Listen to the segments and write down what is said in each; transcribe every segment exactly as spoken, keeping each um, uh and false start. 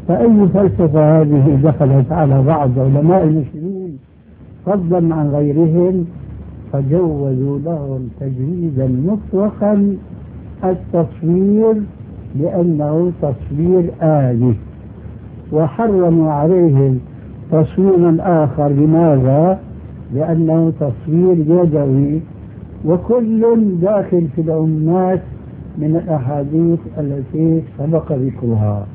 فأي فلسفة هذه دخلت على بعض علماء المسلمين فضلا عن غيرهم، فجوزوا لهم تجويزا مطلقا التصوير لأنه تصوير آلي، وحرموا عليهم تصويرا آخر. لماذا؟ لأنه تصوير يدوي، وكل داخل في الأمات من الأحاديث التي سبق ذكرها.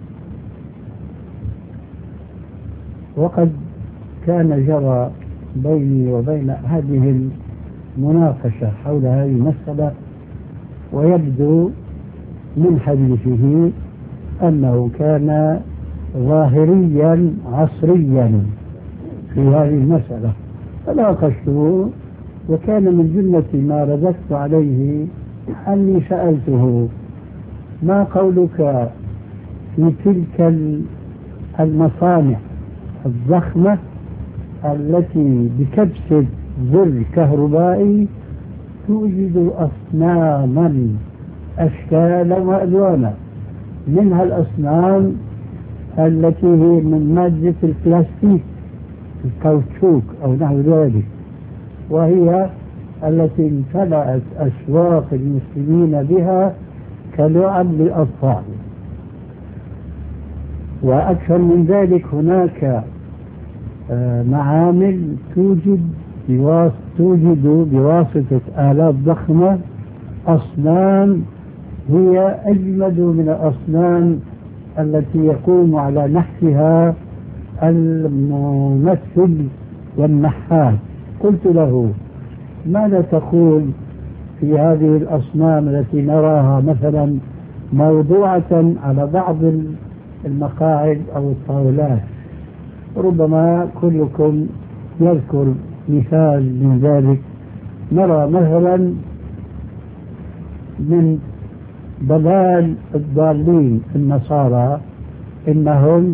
وقد كان جرى بيني وبين أحدهم مناقشة حول هذه المسألة، ويبدو من حديثه أنه كان ظاهريا عصريا في هذه المسألة، فناقشته، وكان من جملة ما رددت عليه أني سألته: ما قولك في تلك المصانع الضخمة التي بكبسة زر كهربائي توجد أصناما أشكالا وألوانا، منها الأصنام التي هي من مادة البلاستيك الكاوتشوك أو نحو ذلك، وهي التي امتلأت أسواق المسلمين بها كلعب للأطفال. وأكثر من ذلك، هناك معامل توجد توجد بواسطة آلات ضخمة أصنام هي أجمد من الأصنام التي يقوم على نحتها الممثل والنحات. قلت له: ماذا تقول في هذه الأصنام التي نراها مثلا موضوعة على بعض المقاعد أو الطاولات؟ ربما كلكم يذكر مثال من ذلك. نرى مثلا من ضلال الضالين النصارى إنهم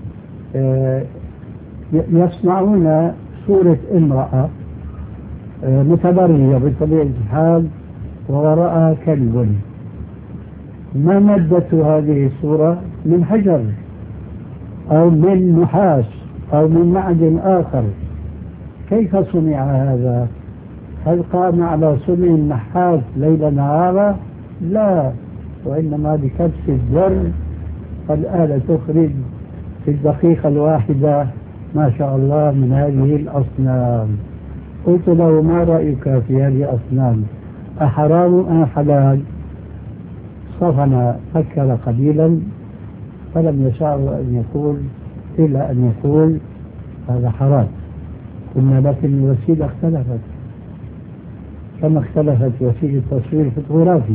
يصنعون صورة امرأة متبرجة بطبيعة الحال ووراءها كلب. ما مادة هذه الصورة؟ من حجر أو من نحاس أو من معدن آخر. كيف صنع هذا؟ هل قام على صنع النحاس ليل نهارا؟ لا، وإنما بكبس الزر فالآلة تخرج في الدقيقة الواحدة ما شاء الله من هذه الأصنام. قلت له: ما رأيك في هذه الأصنام؟ أحرام أم حلال؟ صفن، فكر قليلا فلم يشاء أن يقول إلا أن يقول هذا حرام. قلنا: لكن الوسيلة اختلفت كما اختلفت وسيلة التصوير الفوتوغرافي.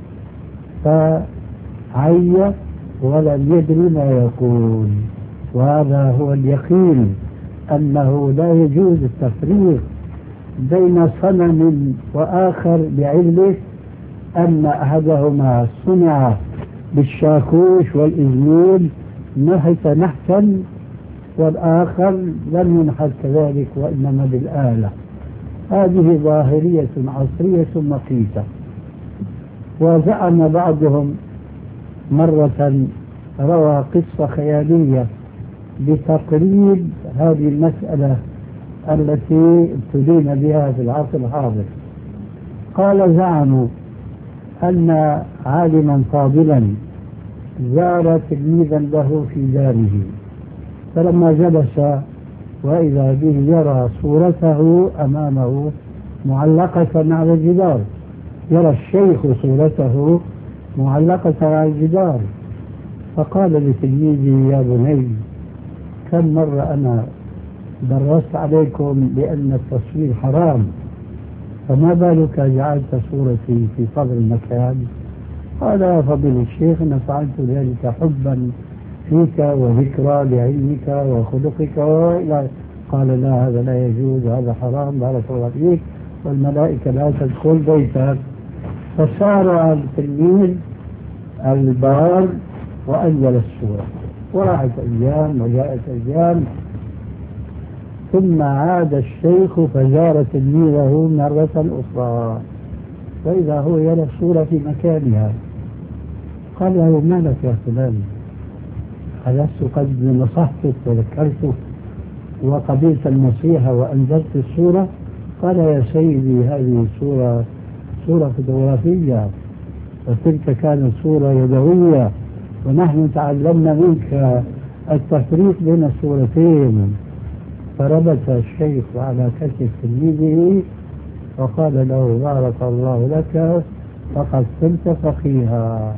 فعي ولم يدري ما يقول، وهذا هو اليقين أنه لا يجوز التفريق بين صنم وآخر بعلة أن أحدهما صنع بالشاكوش والإزميل نحت نحتا، والآخر لم ينحت كذلك وإنما بالآلة. هذه ظاهرية عصرية مقيتة. وزعم بعضهم مرة، روى قصة خيالية لتقريب هذه المسألة التي ابتلينا بها في العصر الحاضر. قال: زعموا أن عالما فاضلا زار تلميذا له في داره، فلما جلس وإذا به يرى صورته أمامه معلقة على الجدار، يرى الشيخ صورته معلقة على الجدار. فقال لتلميذه: يا بني، كم مرة أنا درست عليكم بأن التصوير حرام، فما بالك جعلت صورتي في صدر المكان؟ قال: يا فضيلة الشيخ، أنا فعلت ذلك حبا فيك وذكرى لعلمك وخلقك وإلى. قال: لا، هذا لا يجوز، هذا حرام، بارك الله فيك، والملائكة لا تدخل بيتك. فصار التلميذ البار وأنزل السورة، وراحت أيام وجاءت أيام، ثم عاد الشيخ فزار تلميذه مرة أخرى، وإذا هو يرى الصورة في مكانها. قال له: ما لك يا فلان؟ ألست قد نصحتك وذكرتك وقبلت النصيحة وأنزلت الصورة؟ قال يا سيدي هذه الصورة صورة فوتوغرافية وتلك كانت صورة يدوية، ونحن تعلمنا منك التفريق بين الصورتين. فربط الشيخ على كتف تلميذه وقال له بارك الله لك فقد صرت فقيها.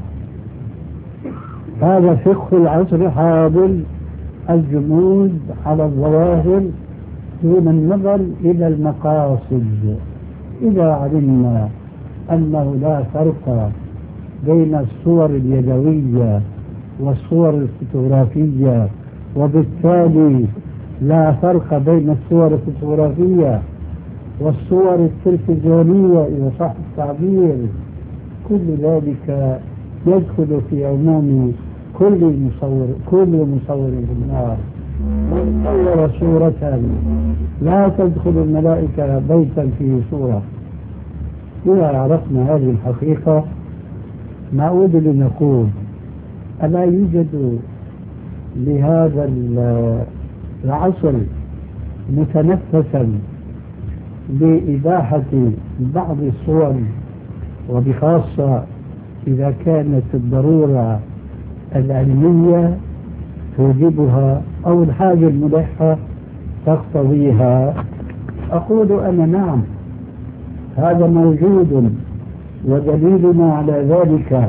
هذا فقه العصر حاضر، الجمود على الظواهر دون النظر إلى المقاصد. إذا علمنا أنه لا فرق بين الصور اليدوية والصور الفوتوغرافية، وبالتالي لا فرق بين الصور الفوتوغرافية والصور التلفزيونية إذا صح التعبير، كل ذلك يدخل في عموم كل مصور كل مصور بالنار. من صور صورة لا تدخل الملائكة بيتا فيه صورة. إذا عرفنا هذه الحقيقة نعود لنقول ألا يوجد لهذا العصر متنفسا بإباحة بعض الصور، وبخاصة إذا كانت الضرورة العلمية توجبها أو الحاجة الملحة تقتضيها؟ أقول أنا نعم، هذا موجود، ودليلنا على ذلك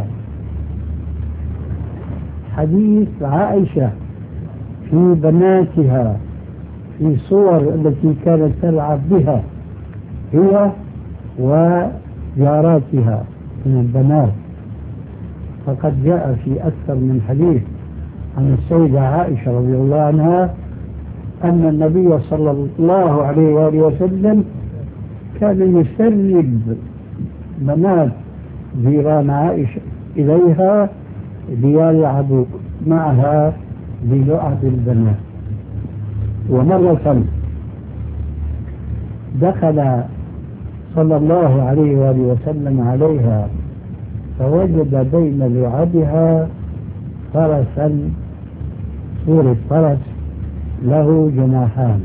حديث عائشة في بناتها في الصور التي كانت تلعب بها هي وجاراتها من البنات. فقد جاء في أكثر من حديث عن السيدة عائشة رضي الله عنها أن النبي صلى الله عليه وآله وسلم كان يسرب بنات جيران عائشة إليها ليلعبوا معها بلعب البنات. ومرة دخل صلى الله عليه وآله وسلم عليها فوجد بين لعبها فرسا، صورة فرس له جناحان،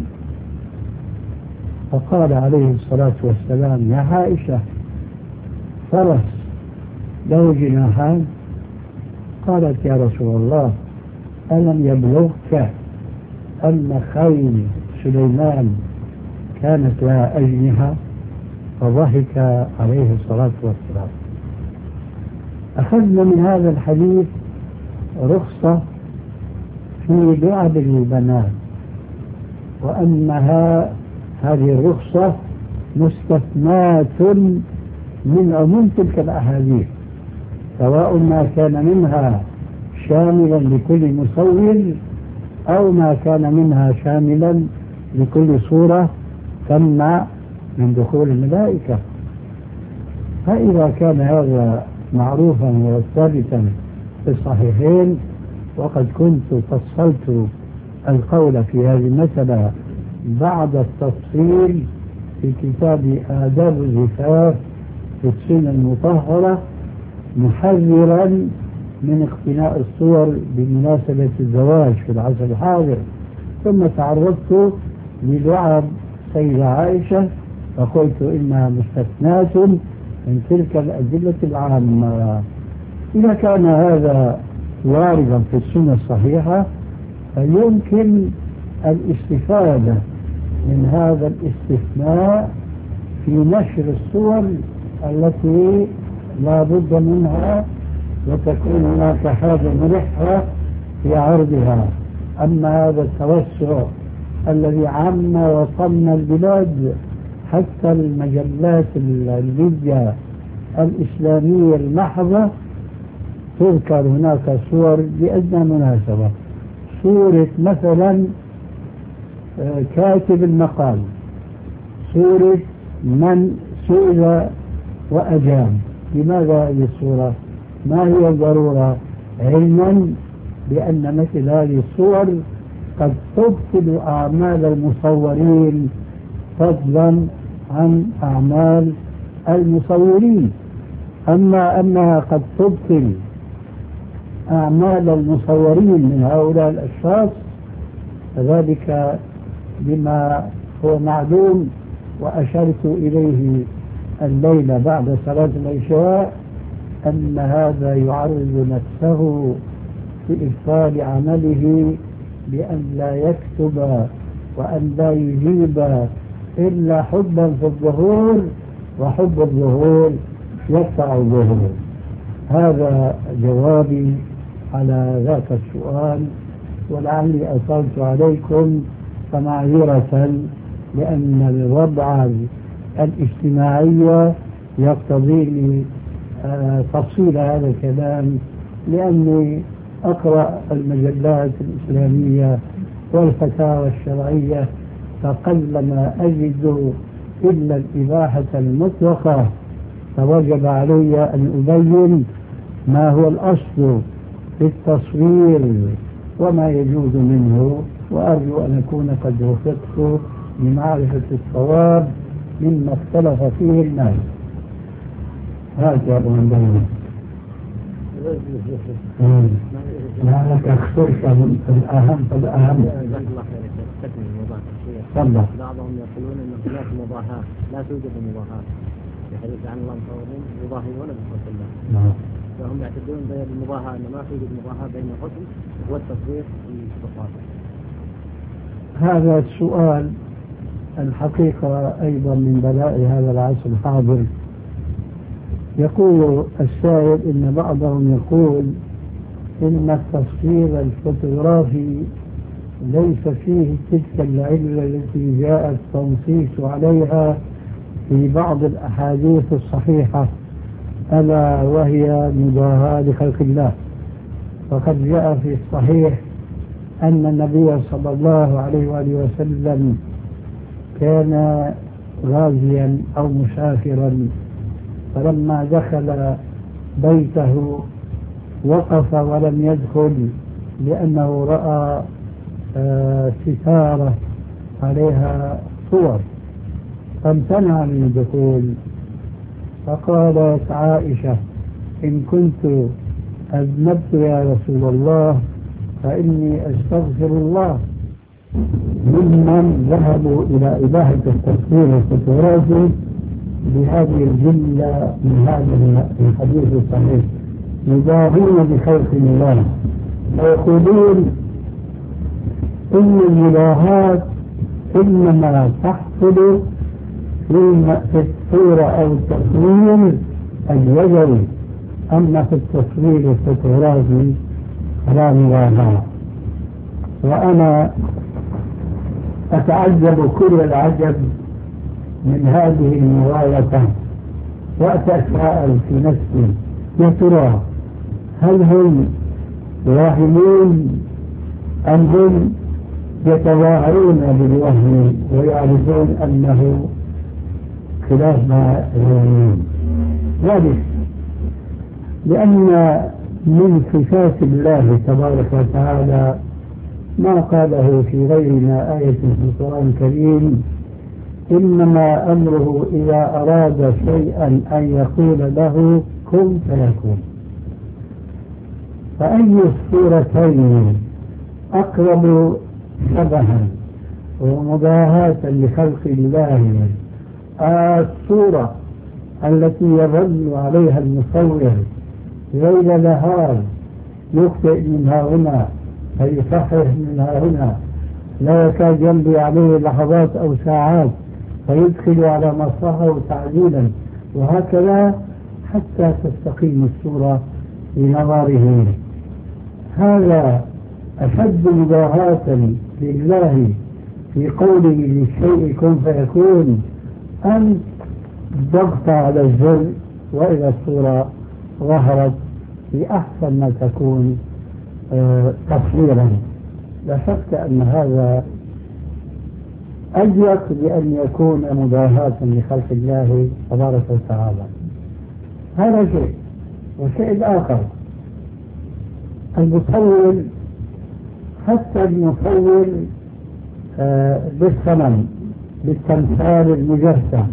فقال عليه الصلاة والسلام يا عائشة فرس له جناحان؟ قالت يا رسول الله ألم يبلغك أن خيل سليمان كانت لها أجنحة؟ فضحك عليه الصلاة والسلام. أخذنا من هذا الحديث رخصة في لعب البنات، وأنها هذه الرخصة مستثناة من عموم تلك الأحاديث، سواء ما كان منها شاملا لكل مصور أو ما كان منها شاملا لكل صورة تمنع من دخول الملائكة. فإذا كان هذا معروفا وثابتا في الصحيحين، وقد كنت فصلت القول في هذه المسألة بعد التفصيل في كتاب آداب الزفاف في السنة المطهرة، محذرا من اقتناء الصور بمناسبة الزواج في العصر الحاضر. ثم تعرضت للعب سيدة عائشة فقلت إنها مستثناة من تلك الأدلة العامة. إذا كان هذا واردا في السنة الصحيحة فيمكن الاستفادة من هذا الاستثناء في نشر الصور التي لا بد منها وتكون هناك حاجة ملحة في عرضها. أما هذا التوسع الذي عم وطن البلاد حتى المجلات الميديا الإسلامية المحضة تذكر هناك صور بأدنى مناسبة، صورة مثلا كاتب المقال، صورة من سئل وأجاب. لماذا هذه الصورة؟ ما هي الضرورة؟ علما بأن مثل هذه الصور قد تبطل أعمال المصورين فضلا عن أعمال المصورين. أما أنها قد تبطل أعمال المصورين من هؤلاء الأشخاص فذلك بما هو معلوم، وأشرت إليه الليلة بعد صلاة العشاء أن هذا يعرض نفسه في إبطال عمله بأن لا يكتب وأن لا يجيب إلا حبا في الظهور، وحب الظهور يقطع الظهور. هذا جوابي على ذاك السؤال، ولعلي أطلت عليكم فمعذرة، لأن الوضع الاجتماعي يقتضي لي تفصيل هذا الكلام، لأني أقرأ المجلات الإسلامية والفتاوى الشرعية فقلما أجد إلا الإباحة المطلقة، فوجب علي أن أبين ما هو الأصل في التصوير وما يجوز منه، وأرجو أن أكون قد وفقت لمعرفة الصواب مما اختلف فيه الناس. هذا أبو عندنا لأنك اخترت الأهم فالأهم. بعضهم يقولون أن هناك مضاهاة، لا توجد مضاهاة في حديث عن الله المصورين يضاهئون بخلق الله، فهم يعتقدون بالمضاهاة أن ما توجد مضاهاة بين الحكم والتصوير في الصفات. هذا السؤال الحقيقة أيضا من بلاء هذا العصر الحاضر. يقول السائل إن بعضهم يقول إن التصوير الفوتوغرافي ليس فيه تلك العلة التي جاء التنصيص عليها في بعض الأحاديث الصحيحة، ألا وهي مضاهاة لخلق الله. وقد جاء في الصحيح أن النبي صلى الله عليه وآله وسلم كان غازيا أو مسافرا، فلما دخل بيته وقف ولم يدخل لأنه رأى آه ستارة عليها صور، فامتنع من الدخول. فقالت عائشة: إن كنت أذنبت يا رسول الله فإني أستغفر الله. ممن ذهبوا إلى إباحة التصوير الفوتوغرافي بهذه الجملة من هذا الحديث الصحيح، يضاهون بخلق الله، ويقولون إن المضاهاة إنما تحصل في الصورة أو التصوير اليدوي، أما في التصوير الفوتوغرافي فلا مضاهاة. وأنا أتعجب كل العجب من هذه المغالطة، وأتساءل في نفسي: يا ترى هل هم واهمون أم هم يتظاهرون بالوهم ويعرفون أنه خلاف ما يعلمون؟ ذلك لأن من صفات الله تبارك وتعالى ما قاله في غير ما آية في القرآن الكريم: إنما أمره إذا أراد شيئا أن يقول له كن فيكون. فأي الصورتين أقرب شبها ومضاهاة لخلق الله؟ الصورة التي يظل عليها المصور ليل نهار، يخطئ منها هنا فيصحح منها هنا، لا يكاد يمضي عليه لحظات أو ساعات فيدخل على مصلحه تعديلا، وهكذا حتى تستقيم الصورة لنظره. هذا أشد مضاهاة لله في قوله للشيء كن فيكون أن ضغط على الزر وإذا الصورة ظهرت بأحسن ما تكون آه تصويرا. لا شك أن هذا أضيق بأن يكون مضاهاة لخلق الله تبارك وتعالى. هذا شيء. وشيء آخر، المصور حتى المصور آه بالصنم بالتمثال المجسم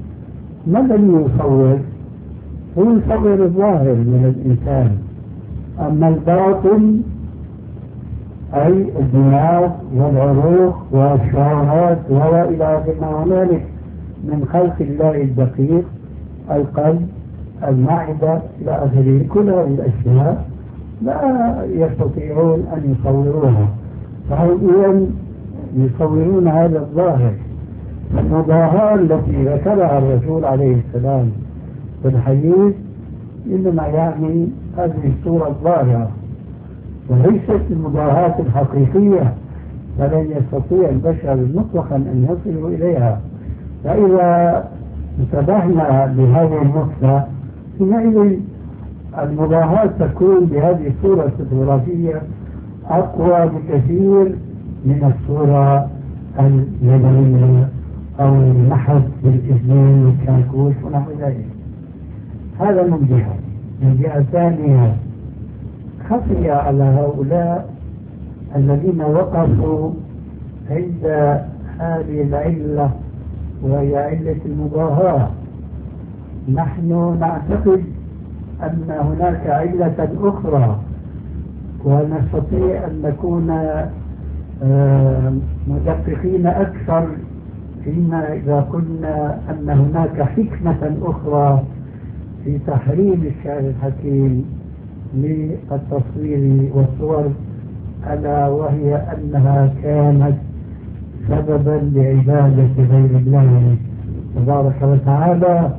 ما الذي يصور؟ هو يصور الظاهر من الإنسان، أما الباطن أي الدماغ والعروق والشعرات وإلى آخر ما هنالك من خلق الله الدقيق، القلب، المعدة إلى آخره، كل هذه الأشياء لا يستطيعون أن يصوروها، فهم إذن يصورون هذا الظاهر. المضاهاة التي ذكرها الرسول عليه السلام في الحديث إنما يعني هذه الصورة الظاهرة وليست المضاهاة الحقيقية، فلن يستطيع البشر مطلقا أن يصلوا إليها. فإذا انتبهنا لهذه النقطة حينئذ المضاهاة تكون بهذه الصورة الفوتوغرافية أقوى بكثير من الصورة اليدوية أو النحت بالإذنين والكاكوش ونحو ذلك. هذا من جهة. من جهة ثانية خفي على هؤلاء الذين وقفوا عند هذه العلة وهي علة المضاهاة. نحن نعتقد أن هناك علة أخرى ونستطيع أن نكون مدققين أكثر فيما إذا قلنا أن هناك حكمة أخرى في تحريم الشعر الحكيم للتصوير والصور، ألا وهي أنها كانت سببا لعبادة غير الله تبارك وتعالى،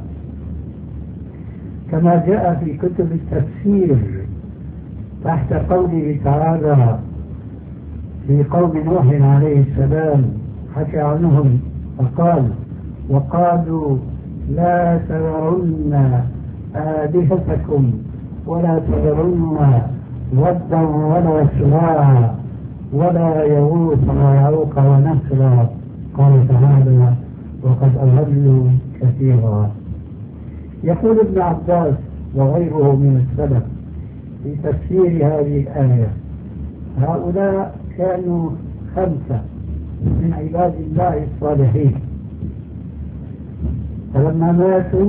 كما جاء في كتب التفسير تحت قوله تعالى في قوم نوح عليه السلام، حكى عنهم فقال: وقالوا لا تذرن آلهتكم ولا تذرن ودا ولا سواعا ولا يغوث ويعوق ونسرا. قال تعالى: وقد أضلوا كثيرا. يقول ابن عباس وغيره من السلف في تفسير هذه الآية: هؤلاء كانوا خمسة من عباد الله الصالحين، فلما ماتوا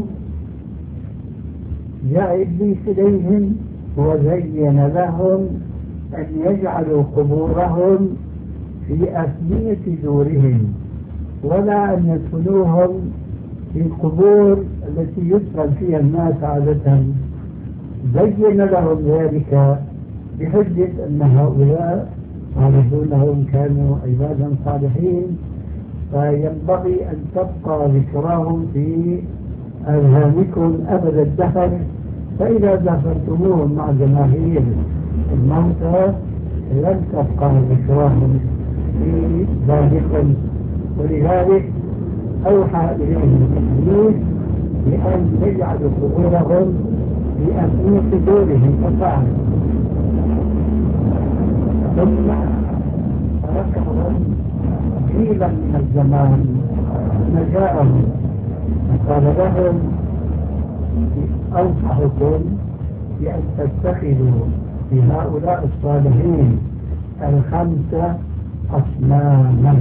جاء إبليس إليهم وزين لهم أن يجعلوا قبورهم في أفنية دورهم ولا أن يدفنوهم في القبور التي يدفن فيها الناس عادة. زين لهم ذلك بحجة أن هؤلاء صالحون كانوا عبادا صالحين، فينبغي أن تبقى ذكراهم في أذهانكم أبد الدهر، فإذا دفنتموهم مع جماهير الموتى لن تبقى ذكراهم في ذلكم. ولذلك أوحى إليهم إبليس بأن يجعلوا قبورهم في أفنية دورهم، ففعلوا. ثم تركهم جيلا من الزمان نجاءهم وقال لهم: أنصحكم بأن تتخذوا في هؤلاء الصالحين الخمسة أصناما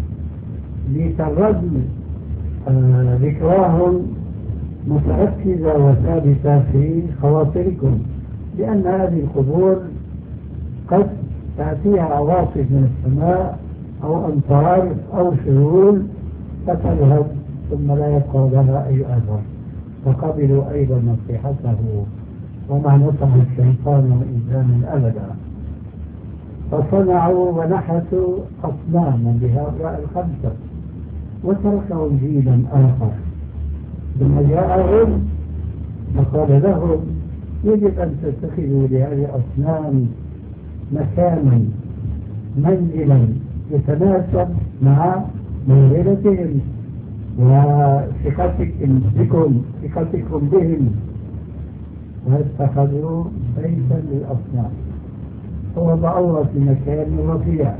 لتظل ذكراهم متركزة وثابتة في خواطركم، لأن هذه القبور قد تأتيها عواصف من السماء أو أمطار أو شرور فتذهب ثم لا يبقى لها أي أثر. فقبلوا أيضا نصيحته وما نصح الشيطان إنسانا أبدا، فصنعوا ونحتوا أصناما لهؤلاء الخمسة وتركوا جيلا آخر. ثم جاءهم فقال لهم: يجب أن تتخذوا لهذه الأصنام مكانا منزلا يتناسب مع منزلتهم وثقتكم بكم ثقتكم بهم. واتخذوا بيتا للأصنام ووضعوها في مكان رفيع.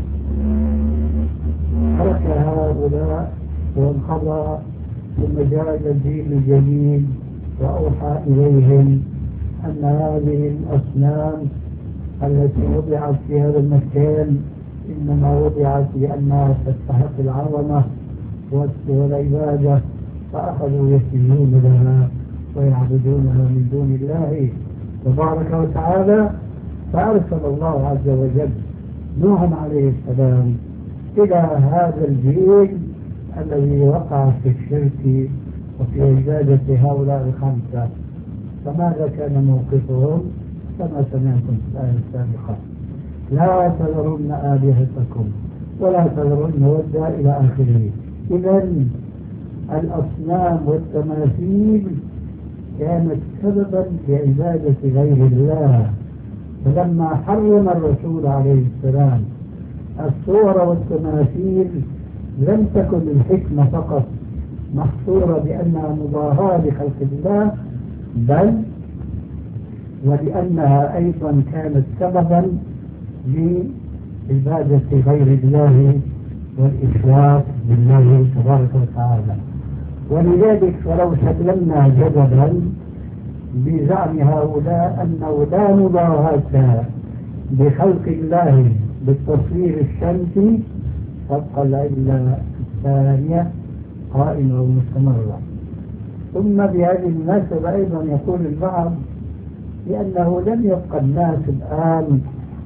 ترك هؤلاء وانقضى، ثم جاء الجيل الجديد وأوحى إليهم أن هذه الأصنام التي وضعت في هذا المكان إنما وضعت لأنها تستحق العظمة والعبادة، فأخذوا يسجدون لها ويعبدونها من دون الله. تبارك وتعالى، فأرسل الله عز وجل نوحا عليه السلام إلى هذا الجيل الذي وقع في الشرك وفي عبادة هؤلاء الخمسة. فماذا كان موقفهم؟ كما سمعتم في الآية السابقة: لا تذرن آلهتكم ولا تذرن ودا إلى آخره. إذن الأصنام والتماثيل كانت سببا لعبادة غير الله، فلما حرم الرسول عليه السلام الصور والتماثيل لم تكن الحكمة فقط محصورة بأنها مضاهاة لخلق الله، بل ولأنها أيضا كانت سببا لعبادة غير الله والإشراك بالله تبارك وتعالى. ولذلك ولو سلمنا جدلا بزعم هؤلاء أنه لا مضاهاة بخلق الله بالتصوير الشمسي، تبقى العلة الثانية قائمة ومستمرة. ثم بهذه المناسبة أيضا يقول البعض لأنه لم يبقى الناس الآن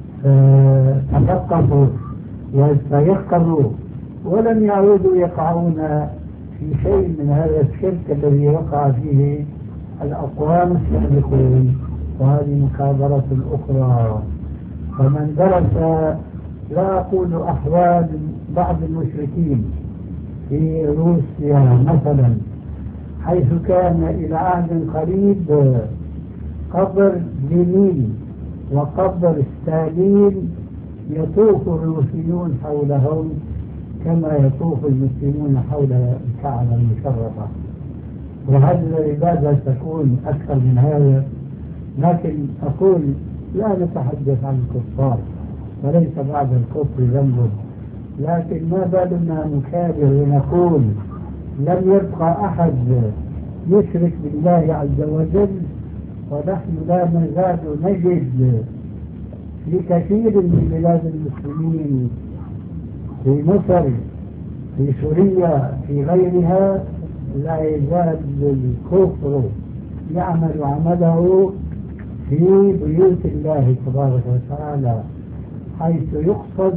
تثقفوا ويتيقظوا ولم يعودوا يقعون في شيء من هذا الشرك الذي وقع فيه الأقوام السابقون، وهذه مكابرة أخرى. فمن درس لا أقول أحوال بعض المشركين في روسيا مثلا، حيث كان إلى عهد قريب قبر لينين وقبر ستالين يطوف الروسيون حولهم كما يطوف المسلمون حول الكعبة المشرفة. وهذه العبادة تكون أكثر من هذا، لكن أقول لا نتحدث عن الكفار وليس بعد الكفر ذنب، لكن ما بالنا نكابر ونقول لم يبقى أحد يشرك بالله عز وجل، ونحن لا نزال نجد في كثير من بلاد المسلمين، في مصر، في سوريا، في غيرها، لا يزال الكفر يعمل عمله في بيوت الله تبارك وتعالى، حيث يقصد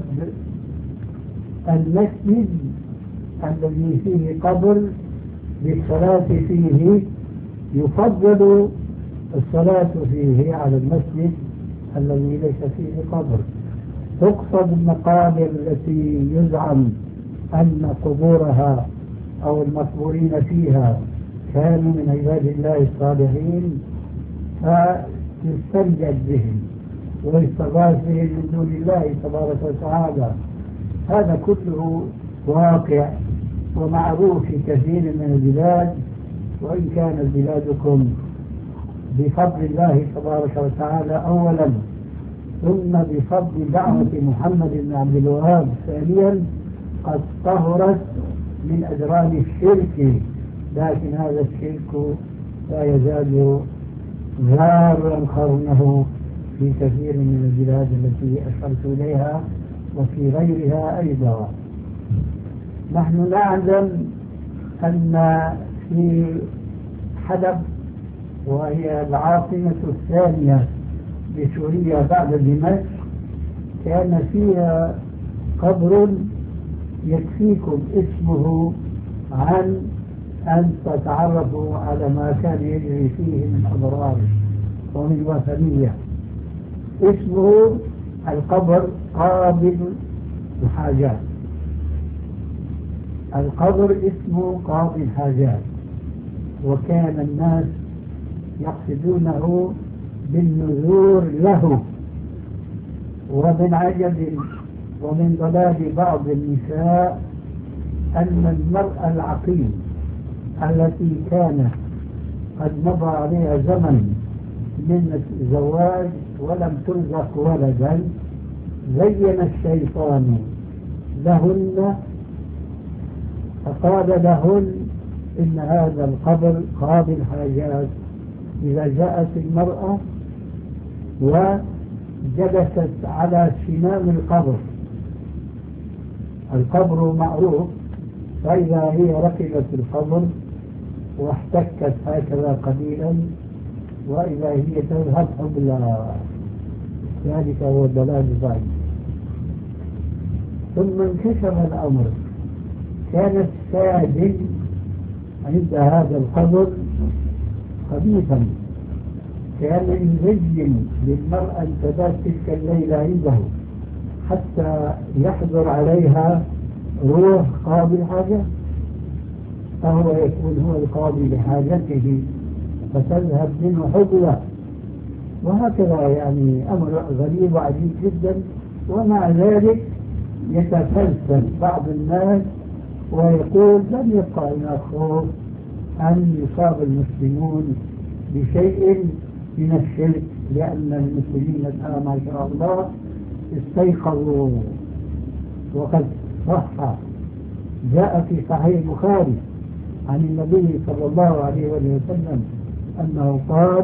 المسجد الذي فيه قبر للصلاة فيه، يفضل الصلاة فيه على المسجد الذي ليس فيه قبر. تقصد المقابر التي يزعم أن قبورها أو المقبورين فيها كانوا من عباد الله الصالحين، فيستنجد بهم ويستغاث بهم من دون الله تبارك وتعالى. هذا كله واقع ومعروف في كثير من البلاد، وإن كانت بلادكم بفضل الله تبارك وتعالى أولا، ثم بفضل دعوة محمد بن عبد الوهاب ثانيا قد طهرت من أجرام الشرك، لكن هذا الشرك لا يزال ذارا قرنه في كثير من البلاد التي أشرت إليها وفي غيرها أيضا. نحن نعلم أن في حلب، وهي العاصمة الثانية لسوريا بعد دمشق، كان فيها قبر يكفيكم اسمه عن أن تتعرفوا على ما كان يجري فيه من أضرار ومن وثنية. اسمه القبر قابل الحاجات. القبر اسمه قاضي الحاجات، وكان الناس يقصدونه بالنذور له. ومن عجب ومن ضلال بعض النساء أن المرأة العقيم التي كانت قد مضى عليها زمن من الزواج ولم ترزق ولدا، زين الشيطان لهن فقال لهن إن هذا القبر قاضي الحاجات. إذا جاءت المرأة وجلست على سنام القبر، القبر معروف، فإذا هي ركبت القبر واحتكت هكذا قليلا وإذا هي تذهب حبلى، ذلك هو الضلال البعيد. ثم انكشف الأمر، كان السادس عند هذا القبر خبيثا، كان يزين للمرأة أن تبات تلك الليلة عنده حتى يحضر عليها روح قاضي الحاجة، فهو يكون هو القاضي لحاجته فتذهب منه حبلى. وهكذا يعني أمر غريب وعجيب جدا. ومع ذلك يتفلسف بعض الناس ويقول لن يبقى هناك خوف أن يصاب المسلمون بشيء من الشرك، لأن المسلمين الآن ما شاء الله استيقظوا. وقد صح جاء في صحيح البخاري عن النبي صلى الله عليه وسلم أنه قال: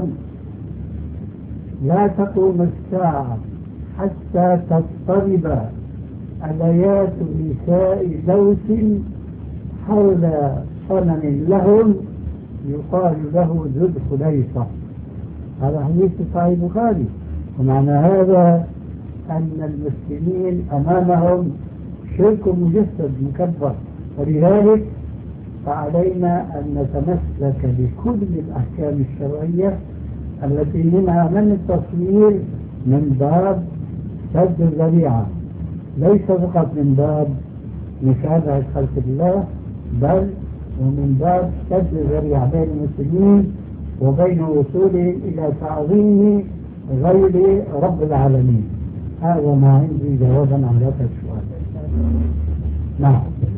لا تقوم الساعة حتى تضطرب أليات نساء دوس حول صنم لهم يقال له ذو الخليصة. هذا حديث صحيح البخاري. ومعنى هذا أن المسلمين أمامهم شرك مجسد مكبر، ولذلك فعلينا أن نتمسك بكل الأحكام الشرعية التي منها من التصوير من باب سد الذريعة، ليس فقط من باب مشاهدة خلق الله، بل ومن باب سد الذريعة بين المسلمين وبين وصولهم إلى تعظيم غير رب العالمين. هذا ما عندي جوابا عن هذا السؤال. نعم.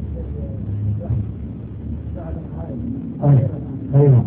أيوه.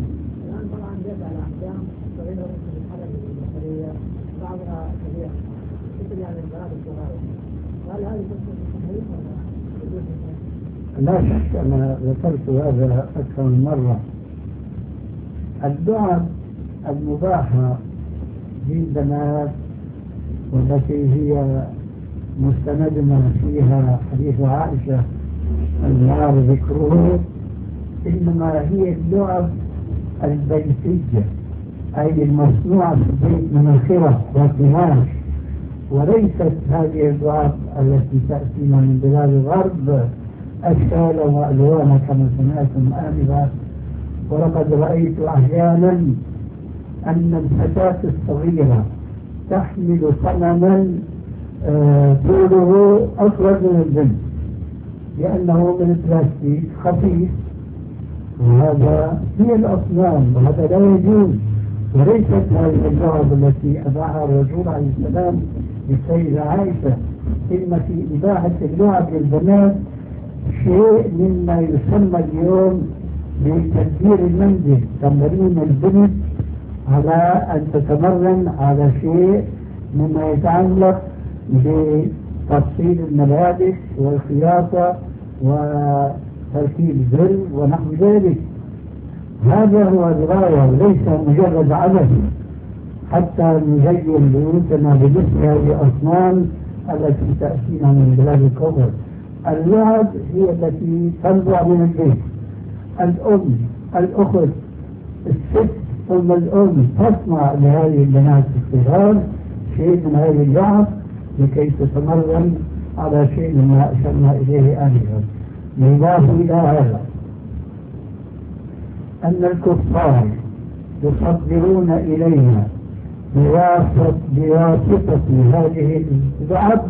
لا شك أنا ذكرت هذا أكثر من مرة. الدعاء المباحة للبنات والتي هي مستندنا فيها حديث عائشة النار ذكره، إنما هي الدعاء البيتية، أي المصنوعة في البيت من الخرق والقماش، وليست هذه الدعاء التي تأتينا من بلاد الغرب أشكالا وألوانا كما سمعتم آنفا. ولقد رأيت أحيانا أن الفتاة الصغيرة تحمل صنما طوله أصغر من البنت لأنه من البلاستيك خفيف، وهذا هي الأصنام وهذا لا يجوز. وليست هذه اللعب التي أباحها الرسول عليه السلام للسيدة عائشة، إن في إباحة اللعب للبنات شيء مما يسمى اليوم بتدبير المنزل، تمرين البنت على أن تتمرن على شيء مما يتعلق بتفصيل الملابس والخياطة وتركيب زر ونحو ذلك. هذا هو الغاية وليس مجرد عبث حتى نزين بيوتنا بمثل هذه الأصنام التي تأتينا من بلاد الكفر. اللعب هي التي تنبع من البيت. الأم، الأخت، الست ثم الأم تصنع لهذه البنات الصغار شيء من هذه اللعب لكي تتمرن على شيء مما أشرنا إليه آنفا. يضاف إلى هذا أن الكفار يصدرون إلينا بواسطة هذه اللعب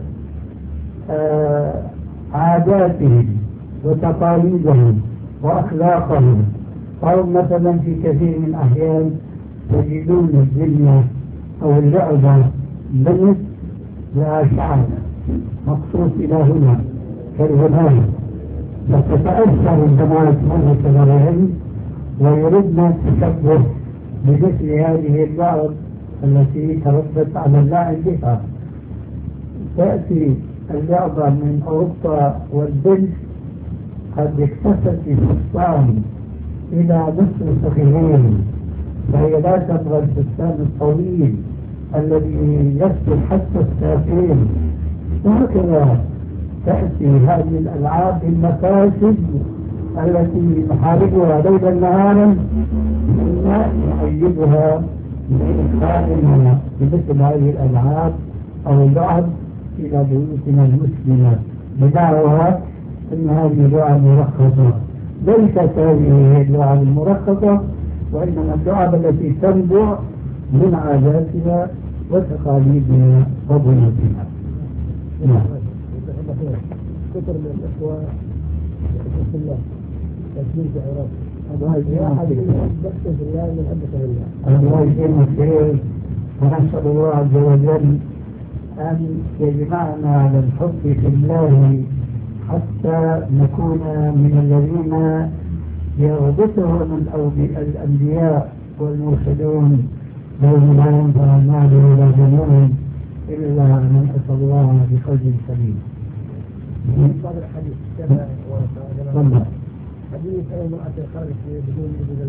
آه عاداتهم وتقاليدهم وأخلاقهم. أو مثلا في كثير من الأحيان تجدون الدنيا أو اللعبة بنت لها شعر مقصود إلى هنا كالغناء، فتتأثر البنات من صغرهن ويردن التشبه بمثل هذه اللعب التي تربت على اللعب بها. تأتي اللعبة من أوروبا والبنت قد اكتست الفستان إلى نصف الفخذين، فهي لا تبغى الفستان الطويل الذي يصل حتى الساقين. وهكذا تأتي هذه الألعاب المفاسد التي نحاربها ليلا نهارا ثم نؤيدها بإدخالنا بمثل هذه الألعاب أو اللعب إلى بيوتنا المسلمة بدعوى أن هذه لعب مرخصة. ليست هذه اللعب المرخصة، وإنما اللعب التي تنبع من عاداتنا وتقاليدنا وبيوتنا. نعم. كثر من الإخوة بسم الله تسجيل شعارات الله يجزيهم بحث في الله من حبة الله. الله يجزيهم الخير، ونسأل الله عز وجل أن يجمعنا على الحب في الله حتى نكون من الذين يغبطهم الأنبياء والمرسلون لهم لا ينفع المال ولا بنون إلا من أتى الله بقلب سليم. بعض الحديث كما والله حديث أي امرأة خارج بدون إذن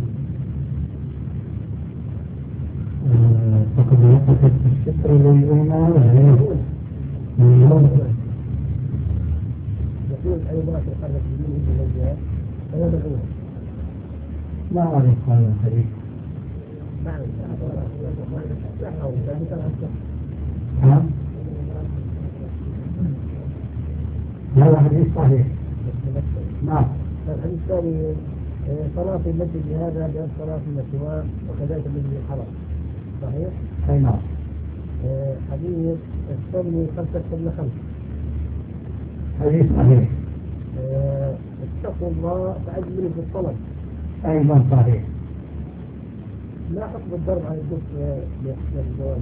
فقد وقفت الستر للغنى يقول أي امرأة خارج بدون إذن الزواج فهو ملعون. لا أعرف هذا الحديث. نعم هذا حديث صحيح. نعم. الحديث الثاني صلاة في المسجد هذا بأن صلاة في المسواء وكذلك المسجد الحرام صحيح؟ أي نعم. حديث الثاني خمسة قبل خمس حديث صحيح. اتقوا الله فأجملوا في الطلب أيضا صحيح. لا حكم الضرب على الدف للزواج؟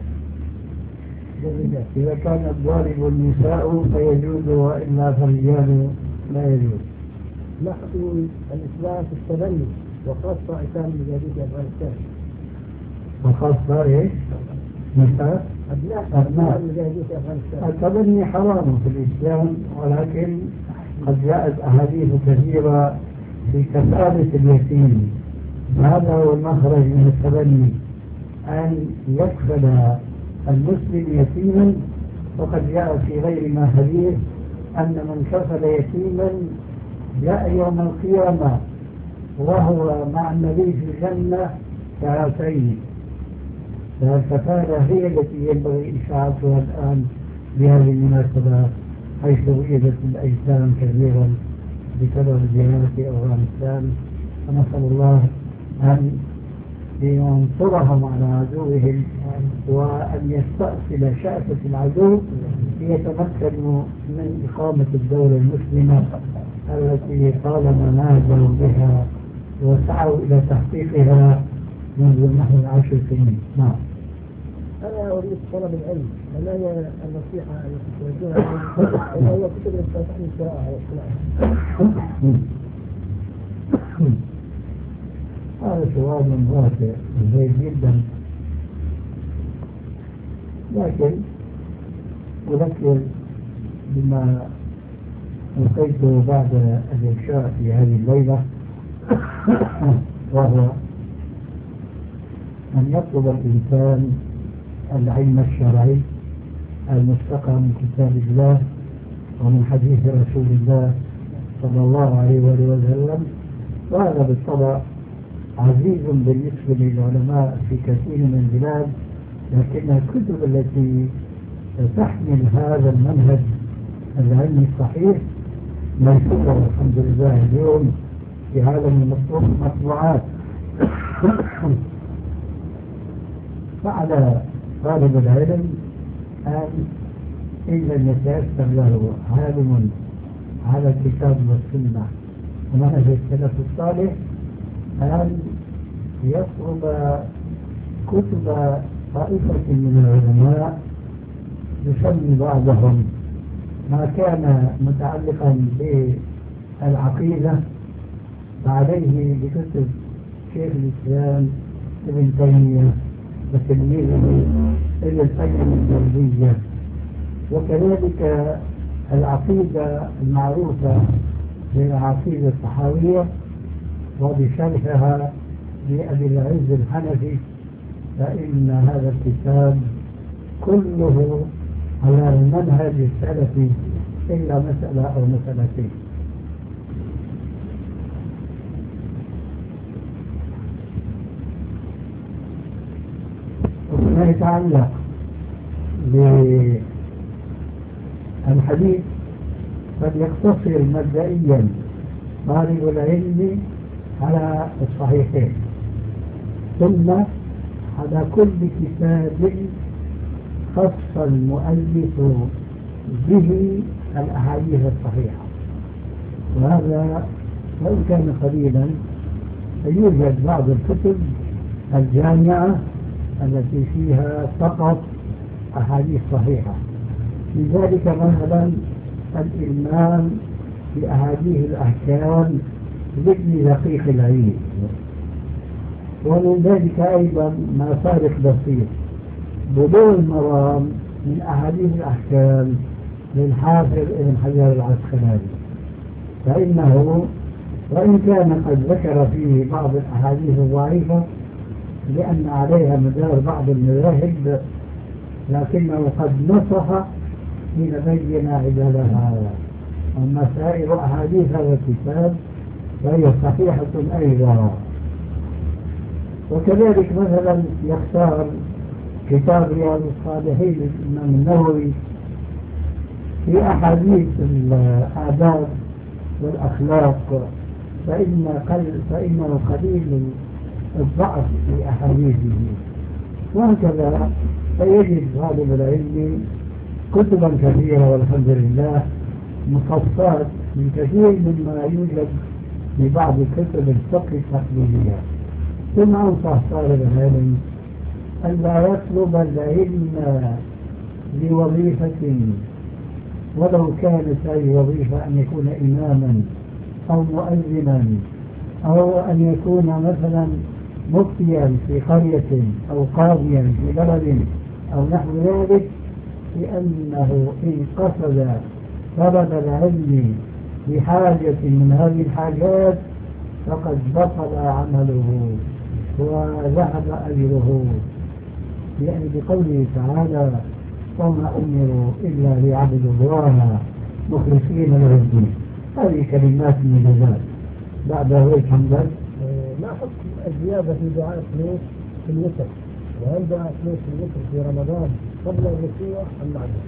إذا كان الضارب النساء فيجوز، وإلا فالرجال لا يجوز. ما حكم الإسلام في التبني وخاصة عتاب مجاهدين أفغانستان؟ وخاصة إيش؟ نساء؟ أبناء أبناء مجاهدين في أفغانستان. التبني حرام في الإسلام، ولكن قد جاءت أحاديث كثيرة في كفالة اليتيم. هذا هو المخرج من التبني، أن يكفل المسلم يتيما. وقد جاء في غيرنا حديث أن من كفل يتيما جاء يوم القيامة وهو مع النبي في الجنة كهاتين. فالكفالة هي التي ينبغي إشاعتها الآن بهذه المناسبة، حيث وجدت الأيتام كثيرا بسبب الجهاد في أفغانستان. فنسأل الله أن ينصرهم على عدوهم، وأن يستأصل شأفة العدو ليتمكنوا من إقامة الدولة المسلمة التي طالما نادوا بها وسعوا إلى تحقيقها منذ نحو عشر سنين. نعم. أنا أريد طلب العلم، فما هي النصيحة التي توجهها إلى هو كتب تنصحني القراءة والقراءة؟ هذا سؤال واسع جيد جدا، لكن أذكر بما ألقيته بعد الإنشاء في هذه الليلة، وهو أن يطلب الإنسان العلم الشرعي المستقى من كتاب الله ومن حديث رسول الله صلى الله عليه وسلم. وهذا بالطبع عزيز بالنسبة للعلماء في كثير من البلاد، لكن الكتب التي تحمل هذا المنهج العلمي الصحيح موجودة الحمد لله اليوم في عالم المطبوعات. فعلى طالب العلم أن إن لم يتيسر له عالم على الكتاب والسنة ومنهج السلف الصالح أن يطلب كتب طائفة من العلماء يسمي بعضهم ما كان متعلقا بالعقيدة فعليه بكتب شيخ الإسلام ابن تيمية وتلميذه ابن القيم الجوزية، وكذلك العقيدة المعروفة بالعقيدة الطحاوية وبشرحها لأبي العز الحنفي، فإن هذا الكتاب كله على المنهج السلفي إلا مسألة أو مسألتين. وما يتعلق بالحديث فليقتصر مبدئيا طالب العلم على الصحيحين، ثم على كل كتاب خص المؤلف به الأحاديث الصحيحة. وهذا وإن كان قليلا فيوجد بعض الكتب الجامعة التي فيها فقط أحاديث صحيحة، لذلك مثلا الإلمام بأحاديث الأحكام لابن دقيق العيد، ومن ذلك أيضا ما فارق بسيط بلوغ المرام من أحاديث الأحكام للحافظ ابن حجر العسقلاني، فإنه وإن كان قد ذكر فيه بعض الأحاديث الضعيفة لأن عليها مدار بعض المذاهب، لكنه قد نصح حين بين عدلها. أما سائر أحاديث هذا الكتاب فهي صحيحة أيضا. وكذلك مثلا يختار كتاب رياض الصالحين للإمام النووي في أحاديث الآداب والأخلاق فإن قل فإنه قليل الضعف في أحاديثه. وهكذا فيجد طالب العلم كتبا كثيرة والحمد لله مخصصات من كثير مما يوجد في بعض كتب الفقه التقليدية. ثم أنصح طالب العلم أن لا يطلب العلم لوظيفة ولو كانت هذه الوظيفة أن يكون إماما أو مؤذنا أو أن يكون مثلا مفتيا في قرية أو قاضيا في بلد أو نحو ذلك، لأنه إن قصد طلب العلم بحاجة من هذه الحاجات فقد بطل عمله وذهب أجره، يعني بقوله تعالى وما أمروا إلا ليعبدوا الله مخلصين له الدين. هذه كلمات من الجزاء. بعد ذلك حمدا ما حكم الزيادة في دعاء الفلوس في الوتر؟ وهل دعاء الفلوس في الوتر في رمضان قبل الركوع أم بعده؟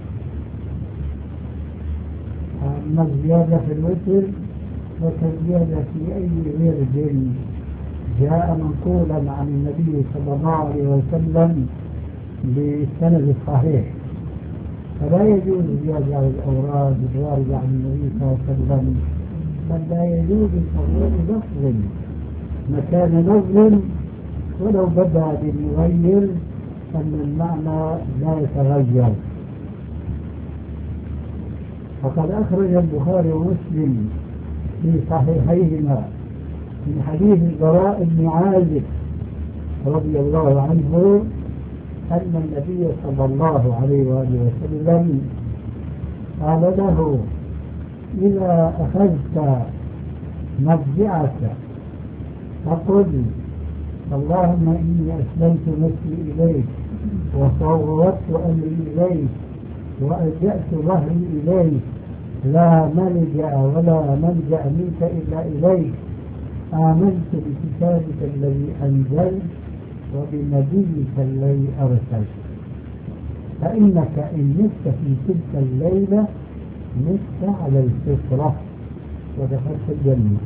أما الزيادة في الوتر فكالزيادة في أي ورد جاء منقولا عن النبي صلى الله عليه وسلم بالسند الصحيح، فلا يجوز زيادة على الأوراد الواردة عن النبي صلى الله عليه وسلم، بل لا يجوز تغيير لفظ مكان لفظ ولو بدا بالمغير أن المعنى لا يتغير. فقد أخرج البخاري ومسلم في صحيحيهما من حديث البراء بن عازب رضي الله عنه أن النبي صلى الله عليه وآله وسلم قال له إذا أخذت مضجعك فقل اللهم إني أسلمت نفسي إليك وصورت أمري إليك وألجأت ظهري إليك لا ملجأ ولا ملجأ منك إلا إليك، آمنت بكتابك الذي أنزلت وبنبيك الذي أرسلت، فإنك إن مت في تلك الليلة مت على الفطرة ودخلت الجنة.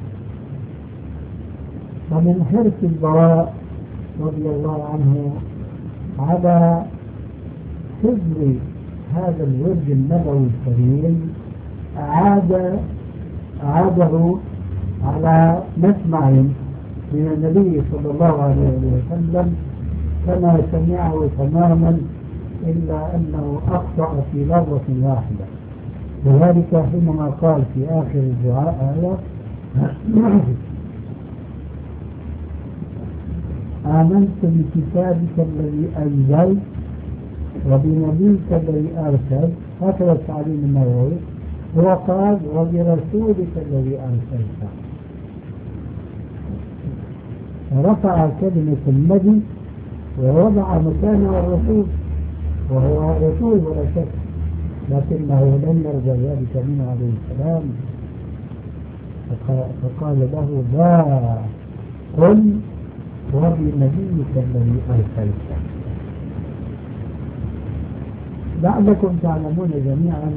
ومن حرص البراء رضي الله عنه على حفظ هذا الورد النبوي الكريم أعاد أعاده على مسمع من النبي صلى الله عليه وسلم كما سمعه تماما، إلا أنه أخطأ في لفظة واحدة، وذلك حينما قال في آخر الدعاء هذا آمنت بكتابك الذي أنزلت وبنبيك الذي أرسلت، هكذا التعليم النووي، وقال وبرسولك الذي أرسلت، رفع كلمة النبي ووضع مكانها الرسول، وهو رسول ولا شك، لكنه لم يرضى ذلك منه عليه السلام، فقال له لا قل وبنبيك الذي أرسلت. لعلكم تعلمون جميعا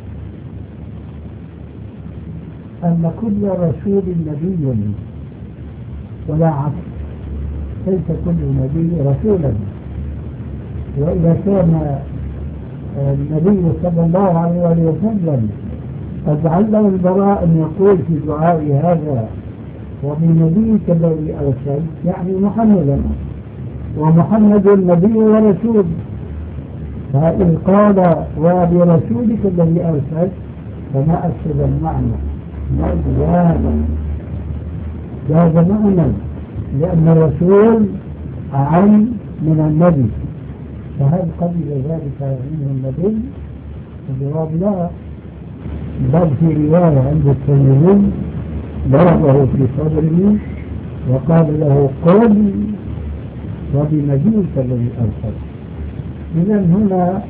أن كل رسول نبي ولا عكس، ليس كل نبي رسولا. وإذا كان النبي صلى الله عليه وسلم قد علم البراء أن يقول في دعاء هذا وبنبيك الذي أرسل، يعني محمدا، ومحمد نبي ورسول، فإن قال وبرسولك الذي أرسل فما أكد المعنى، هذا هذا معنى، لأن الرسول أعم من النبي، فهل قبل ذلك منه النبي؟ الجواب لا، بل في رواية عند الترمذي ضربه في صدره وقال له قل وبنبيك الذي أرسل. إذا هنا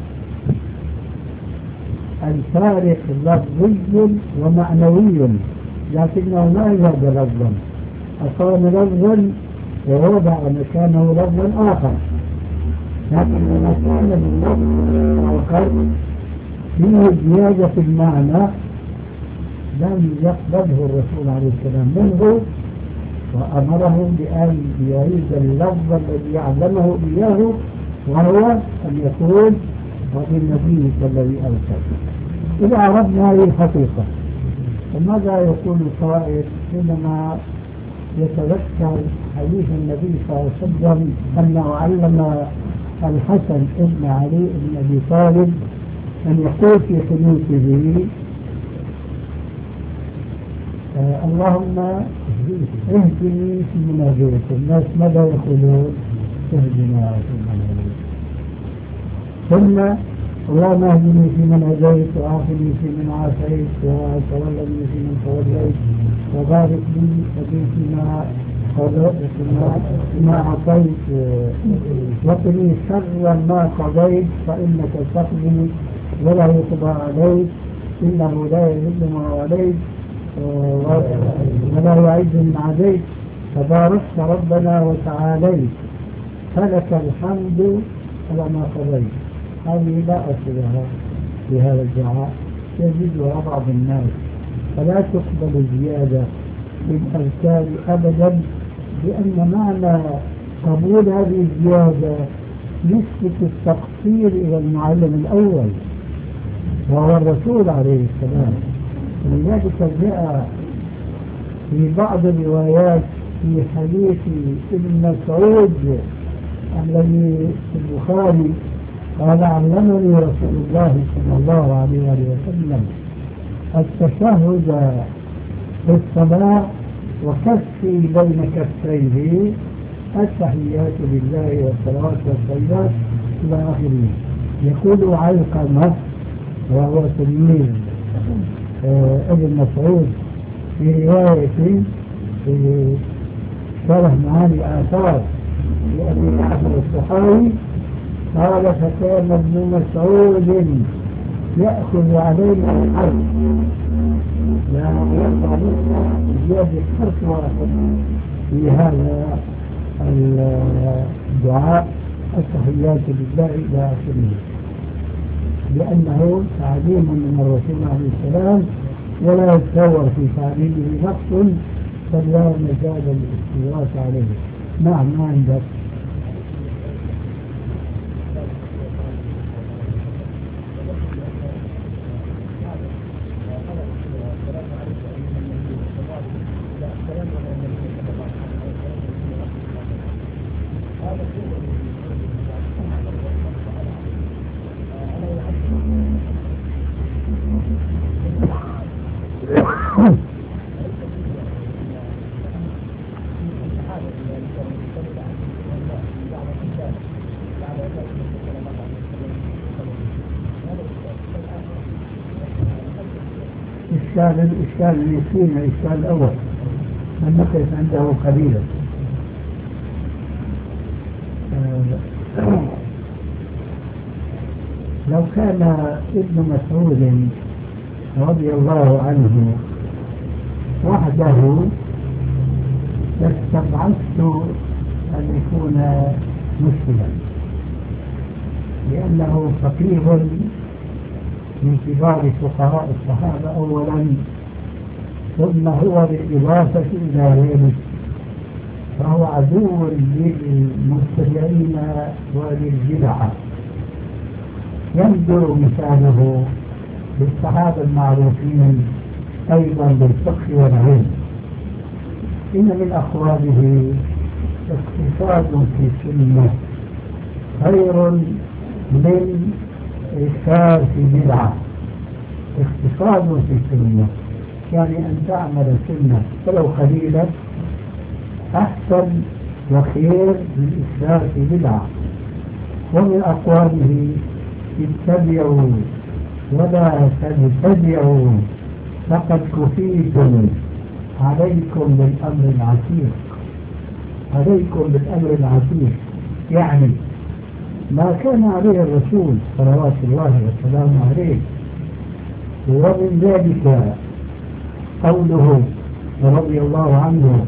الفارق لفظي ومعنوي، لكنه ما زاد لفظا، أقام لفظا ووضع مكانه لفظا آخر، لكن مكان اللفظ الآخر فيه زيادة في المعنى لم يقبله الرسول عليه السلام منه، وأمره بأن يعيد اللفظ الذي يعلمه إياه، وهو أن يقول وبالنبي الذي أرسل. إذا عرفنا هذه الحقيقة، فماذا يقول القائل حينما يتذكر حديث النبي صلى الله عليه وسلم أنه علم الحسن ابن علي بن أبي طالب أن يقول في قنوته آه اللهم اهدني في منازلك. الناس ماذا يقولون؟ اهدنا في منازلك. ثم اللهم اهدني في من هديت وعافني في من عافيت وتولني في من توليت وبارك لي فيما ما أعطيت وقني شر ما قضيت فإنك تقضي ولا يقضى عليك إنه لا يذل من واليت ولا يعز من عاديت تباركت ربنا وتعاليت فلك الحمد على ما قضيت. هذه لا أصلها في هذا الدعاء، يجدها بعض الناس، فلا تقبل زيادة بالأذكار أبدا، لأن معنى قبول هذه الزيادة نسبة التقصير إلى المعلم الأول وهو الرسول عليه السلام. ولذلك جاء في بعض الروايات في حديث ابن مسعود الذي في البخاري قال علمني رسول الله صلى الله عليه وسلم التشهد في الصلاة وكفي بين كفيه التحيات لله والصلوات والطيبات إلى آخره. يقول علقمة وهو تلميذ آه ابن مسعود في رواية في شرح معاني الآثار لأبي جعفر الصحاوي قال فكان ابن مسعود يأخذ علينا الحرب لا يرضى منا زيادة حرف واحد في هذا الدعاء التحيات لله إلى آخره، لأنه تعليم من الرسول عليه السلام ولا يتصور في تعليمه نقص، بل لا مجال للاستدراك عليه. نعم ما عندك؟ الإشكال اليسير من الإشكال الأول من نقف عنده قليلا. لو كان ابن مسعود رضي الله عنه وحده لاستبعدت أن يكون مشكلا، لأنه فقيه من كبار فقهاء الصحابة أولا، ثم هو بالإضافة إلى ذلك فهو عدو للمبتدعين وللبدعة. ينظر مثاله بالصحابة المعروفين أيضا بالفقه والعلم. إن من أقواله اقتصاد في السنة خير من إكثار في بدعة. اقتصاد في السنة يعني أن تعمل سنة ولو قليلا أحسن وخير من إكثار في بدعة. ومن أقواله اتبعوا ولا تبتدعوا فقد كفيتم، عليكم بالأمر العتيق. عليكم بالأمر العتيق يعني ما كان عليه الرسول صلوات الله وسلامه عليه. ومن ذلك قوله رضي الله عنه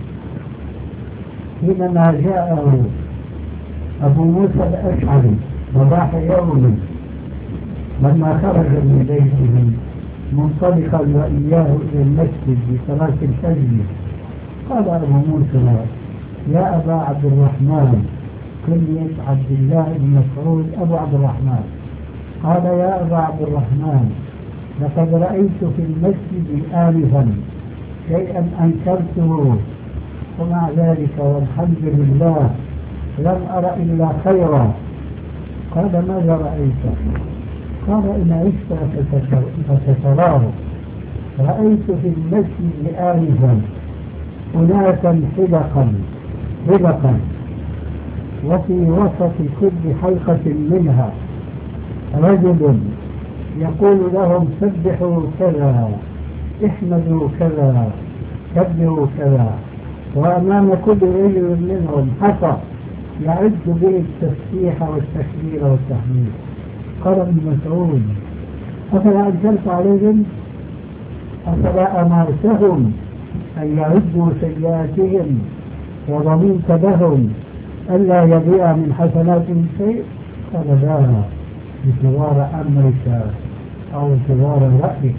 حينما جاءه أبو موسى الأشعري صباح يوم لما خرج من بيته منطلقا وإياه إلى المسجد بصلاة الفجر، قال أبو موسى يا أبا عبد الرحمن، كنية عبد الله بن مسعود أبو عبد الرحمن، قال يا أبا عبد الرحمن لقد رأيت في المسجد آنفا شيئا أنكرته، ومع ذلك والحمد لله لم أرى إلا خيرا. قال ماذا رأيت؟ قال إن عشت فتتراه. رأيت في المسجد آنفا أناسا حلقا حلقا وفي وسط كل حلقة منها رجل يقول لهم سبحوا كذا، احمدوا كذا، كبروا كذا، وأمام كل رجل منهم حصى يعد به التسبيح والتكبير والتحميد. قال ابن مسعود أفلا أنزلت عليهم؟ أفلا أمرتهم أن يعدوا سيئاتهم وضمنت لهم ألا يضيع من حسناتهم شيء؟ قال لا، انتظار أمرك أو انتظار رأيك.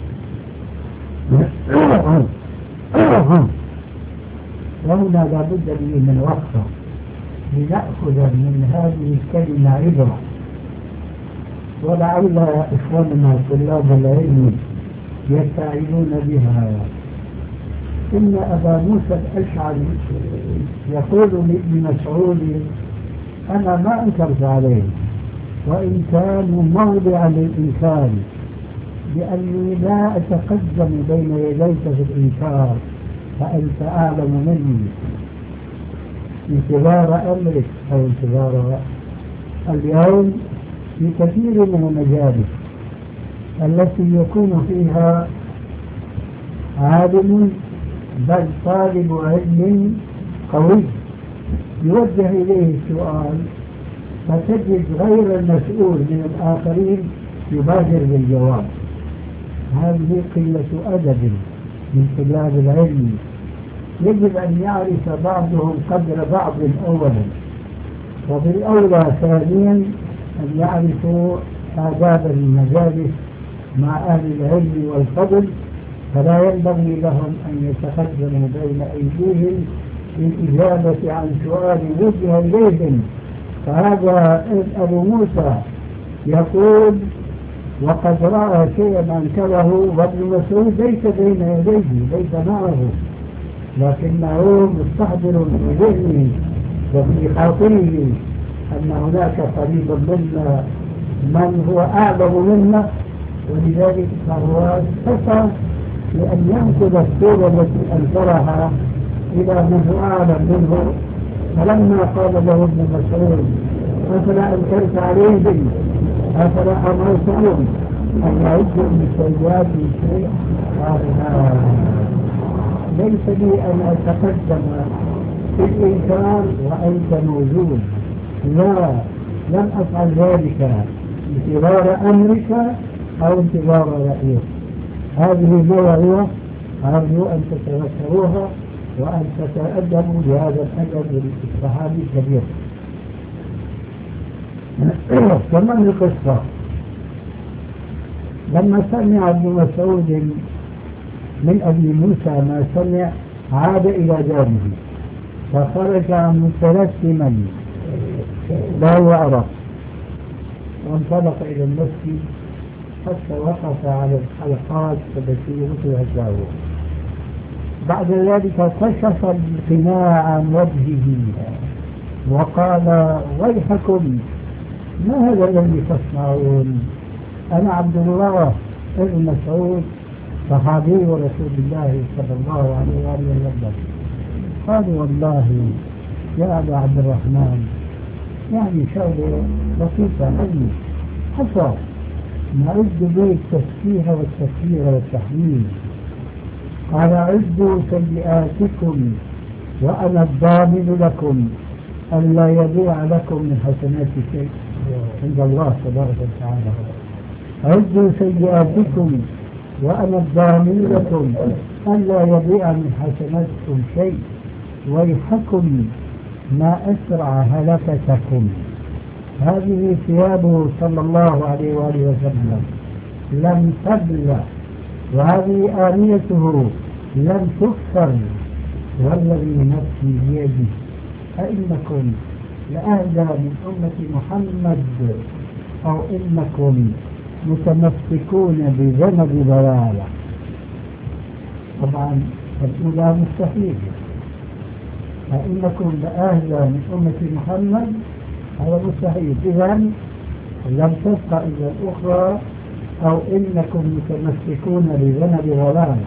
وهنا لابد لي من وقفة لنأخذ من هذه الكلمة عبرة، ولعل إخواننا طلاب العلم يستعينون بها. إن أبا موسى الأشعري يقول لابن مسعود أنا ما أنكرت عليه وإن كانوا موضعا للإنكار، لأني لا أتقدم بين يديك في الإنكار فأنت أعلم مني. انتظار أمرك أو انتظار رأيك. اليوم في كثير من المجالس التي يكون فيها عالم بل طالب علم قوي يوجه إليه السؤال فتجد غير المسؤول من الآخرين يبادر بالجواب. هذه قلة أدب من طلاب العلم. يجب أن يعرف بعضهم قدر بعض أولا، وبالأولى ثانيا أن يعرفوا آداب المجالس مع أهل العلم والفضل، فلا ينبغي لهم أن يتقدموا بين أيديهم للإجابة عن سؤال وجه إليهم. فهذا أبو موسى يقول وقد رأى شيئا أنكره وابن مسعود ليس بين يديه ليس معه، لكنه مستحضر في ذهنه وفي خاطره أن هناك قريب منا من هو أعلم منا، ولذلك فهو استطاع لأن ينقل الصورة التي أنكرها إلى من هو أعلم منه. فلما قال له ابن مسعود أفلا أنكرت عليهم أفلا أمرتهم أن يعدوا من سيئات شيء؟ قال لا، ليس لي أن أتقدم في الإنكار وأنت موجود، لا، لم أفعل ذلك انتظار أمرك أو انتظار رأيك. هذه موعظة أرجو أن تتذكروها وأن تتأدبوا بهذا الأدب الصحابي الكبير. كمان القصة لما سمع ابن مسعود من أبي موسى ما سمع عاد إلى داره فخرج متلثما لا يعرف وانطلق إلى المسجد حتى وقف على الحلقات التي رفعت له. بعد ذلك كشف القناع عن وجهه وقال ويحكم ما هذا الذي تصنعون؟ أنا عبد الله ابن مسعود صحابي رسول الله صلى الله عليه وآله وسلم. قالوا والله يا أبا عبد الرحمن يعني شغلة بسيطة مني حصل نعد بيت التسبيح والتكبير والتحميد. قال عدوا سيئاتكم وأنا الضامن لكم ألا يضيع لكم من حسنات شيء عند الله تبارك وتعالى. عدوا سيئاتكم وأنا الضامن لكم ألا يضيع من حسناتكم شيء ويحكم ما أسرع هلكتكم. هذه ثيابه صلى الله عليه وآله وسلم لم تبلى وهذه آنيته لم تكسر والذي نفسي بيده أئنكم لأهدى من أمة محمد أو إنكم متمسكون بذنب ضلالة. طبعا الأولى مستحيل أئنكم لأهدى من أمة محمد هذا مستحيل إذا لم تبقى إلا الأخرى أو إنكم متمسكون بذنب ضلالة.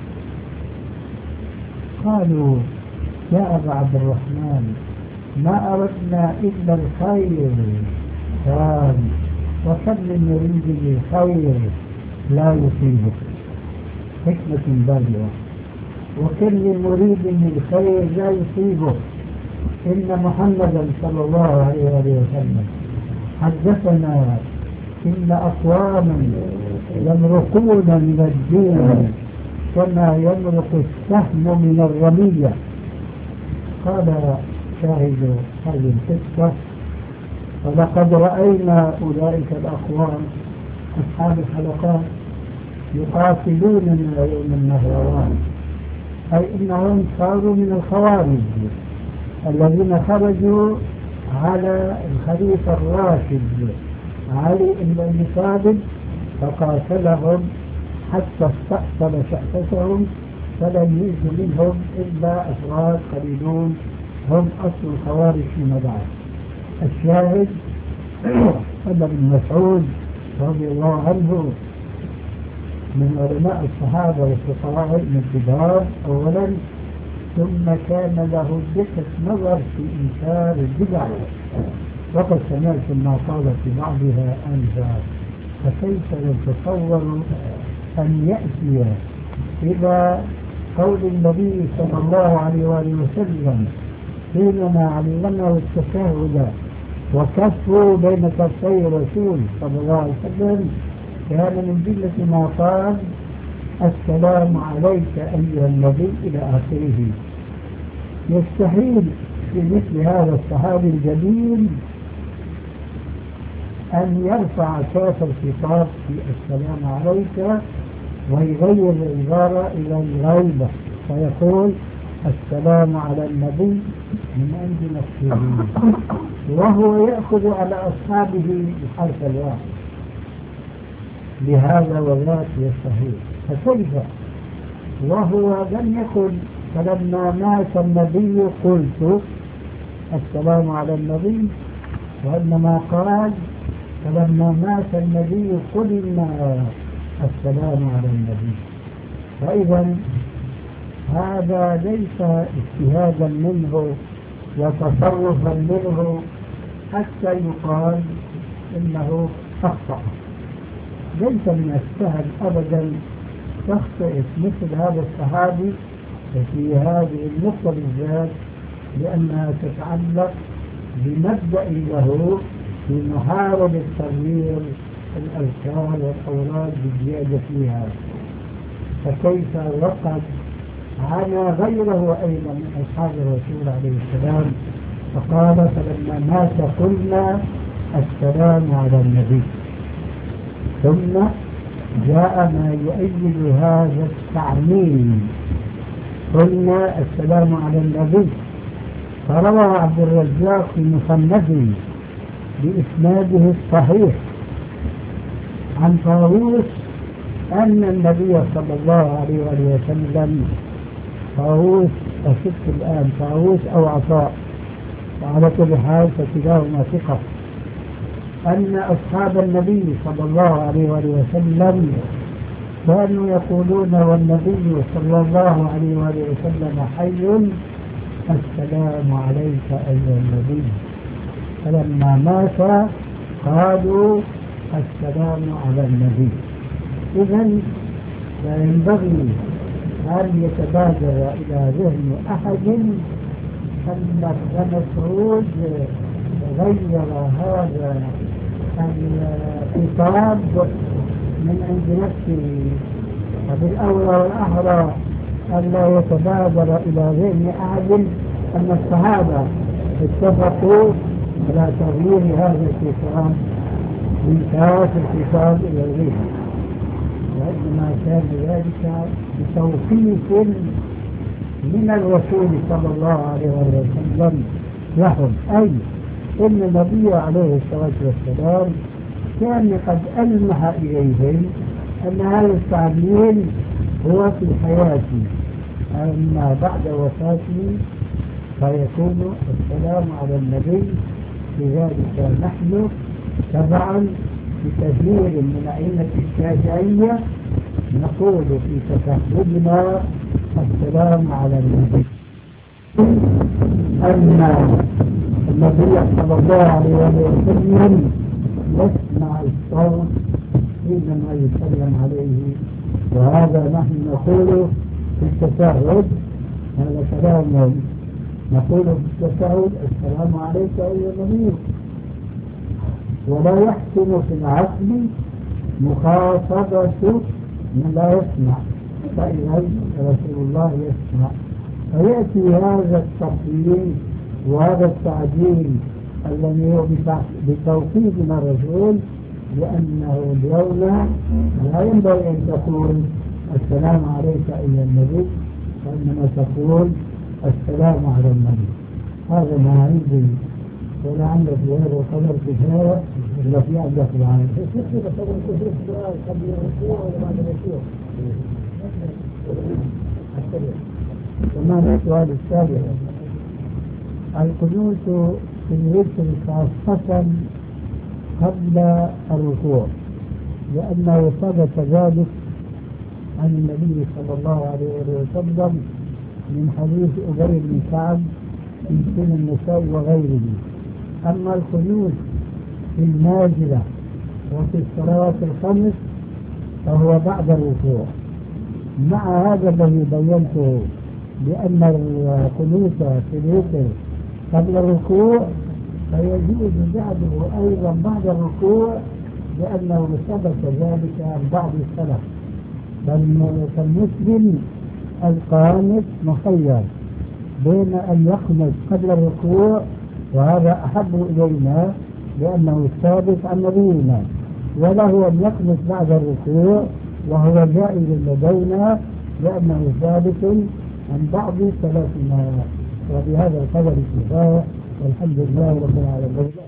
قالوا يا أبا عبد الرحمن ما أردنا إلا الخير. قال وكم من يريد بالخير لا يصيبه حكمة بالغة وكم من مريد بالخير لا يصيبه. إن محمدا صلى الله عليه وسلم حدثنا إن أقواما يمرقون من الدين كما يمرق السهم من الرمية. قال شاهد هذه القصة ولقد رأينا أولئك الأقوام أصحاب الحلقات يقاتلون يوم النهروان أي إنهم صاروا من الخوارج الذين خرجوا على الخليفة الراشد علي بن أبي طالب فقاتلهم حتى استأصل شأفتهم فلم يجد منهم إلا أفراد قليلون هم أصل الخوارج فيما بعد. الشاهد أن ابن مسعود رضي الله عنه من علماء الصحابة والفقهاء من الكبار أولا ثم كان له دقة نظر في إنكار البدع وقد سمعت ما قال في بعضها أنفا فكيف يتصور أن يأتي إلى قول النبي صلى الله عليه وآله وسلم حينما علمه التشهد وكفوا بين كفي الرسول صلى الله عليه وسلم كان من جملة ما قال السلام عليك أيها النبي إلى آخره. يستحيل في مثل هذا الصحابي الجليل أن يرفع كاف الخطاب في السلام عليك ويغير العبارة إلى الغيبة فيقول السلام على النبي من عند نفسه وهو يأخذ على أصحابه بحرف الواحد. بهذا وذاك يستحيل. فكيف وهو لم يقل فلما مات النبي قلت السلام على النبي وإنما قال فلما مات النبي قلنا السلام على النبي. فإذا هذا ليس اجتهادا منه وتصرفا منه حتى يقال إنه أخطأ. ليس من السهل أبدا تخطئ مثل هذا الصحابي في هذه النقطة بالذات لأنها تتعلق بمبدأ له في محاربة تغيير الأذكار والأوراد بالزيادة فيها. فكيف وقد عانى غيره أيضا من أصحاب الرسول عليه السلام فقال فلما مات قلنا السلام على النبي. ثم جاء ما يؤيد هذا التعميم، قلنا السلام على النبي، فروى عبد الرزاق في مصنفه بإسناده الصحيح عن طاووس أن النبي صلى الله عليه وسلم، طاووس أشك الآن طاووس أو عطاء وعلى كل حال فكلاهما ثقة، أن أصحاب النبي صلى الله عليه وسلم كانوا يقولون والنبي صلى الله عليه وسلم حي السلام عليك أيها النبي، فلما مات قالوا السلام على النبي. إذن لا ينبغي أن يتبادر إلى ذهن أحد أن ابن مسعود غير هذا الخطاب من عند نفسه، وبالأولى والأحرى أن لا يتبادر إلى ذهن أحد أن الصحابة اتفقوا على تغيير هذا الخطاب من كاف الخطاب إلى غيره، وإنما كان ذلك بتوقيف من الرسول صلى الله عليه وسلم لهم، أي إن النبي عليه الصلاة والسلام كان قد ألمح إليهم أن هذا التعبير هو في حياته، أما بعد وفاته فيكون السلام على النبي. لذلك نحن تبعا بكثير من أئمة الشافعية نقول في تشهدنا السلام على النبي، أن النبي صلى الله عليه وسلم يسمع الصوت حينما يسلم عليه، وهذا نحن نقول في التشهد، هذا كلام نقول في التشهد السلام عليك أيها النبي، ولا يحسن في العقل مخاطبة من لا يسمع، فإذا رسول الله يسمع، فيأتي هذا التقييم وهذا التعديل الذي هو بتوقيت من الرسول، لأنه اليوم لا ينبغي أن تقول السلام عليك أيها النبي، وإنما تقول السلام على النبي. هذا ما عندي، ولا عندك في هذا القدر كفاية ولا في عندك معايا قبل الركوع ولا بعد الركوع. وما السؤال السابع، القنوت في الوتر خاصة قبل الركوع، لأنه ثبت ذلك عن النبي صلى الله عليه وسلم من حديث أبي بن كعب في سنن النساء وغيره. أما القنوت في النازلة وفي الصلوات الخمس فهو بعد الركوع، مع هذا الذي بينته لأن القنوت في الوتر قبل الركوع فيجوز بعده أيضا بعد الركوع، لأنه ثبت ذلك عن بعض السلف. فالمسلم القانت مخير بين أن يقنت قبل الركوع، وهذا أحب إلينا لأنه ثابت عن نبينا، وله أن يقنت بعد الركوع وهو جائز لدينا لأنه ثابت عن بعض سلفنا. وبهذا القدر كفاية، والحمد لله رب العالمين.